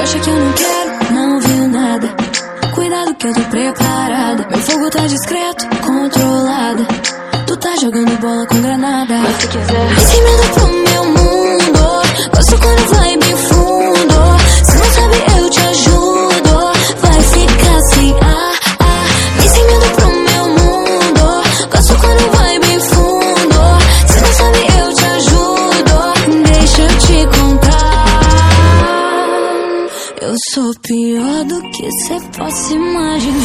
acha que eu não quero? Não viu nada. Cuidado que eu tô preparada. Meu fogo tá discreto, controlada. Tu tá jogando bola com granada. Mas se quiser, vem sem medo pro meu mundo. Gosto quando vai bem fundo. Se não sabe eu te ajudo. Vai ficar assim, vem sem medo pro meu mundo. Gosto quando vai bem fundo. Se não sabe eu te ajudo. Deixa eu te contar. Eu sou pior do que cê possa imaginar.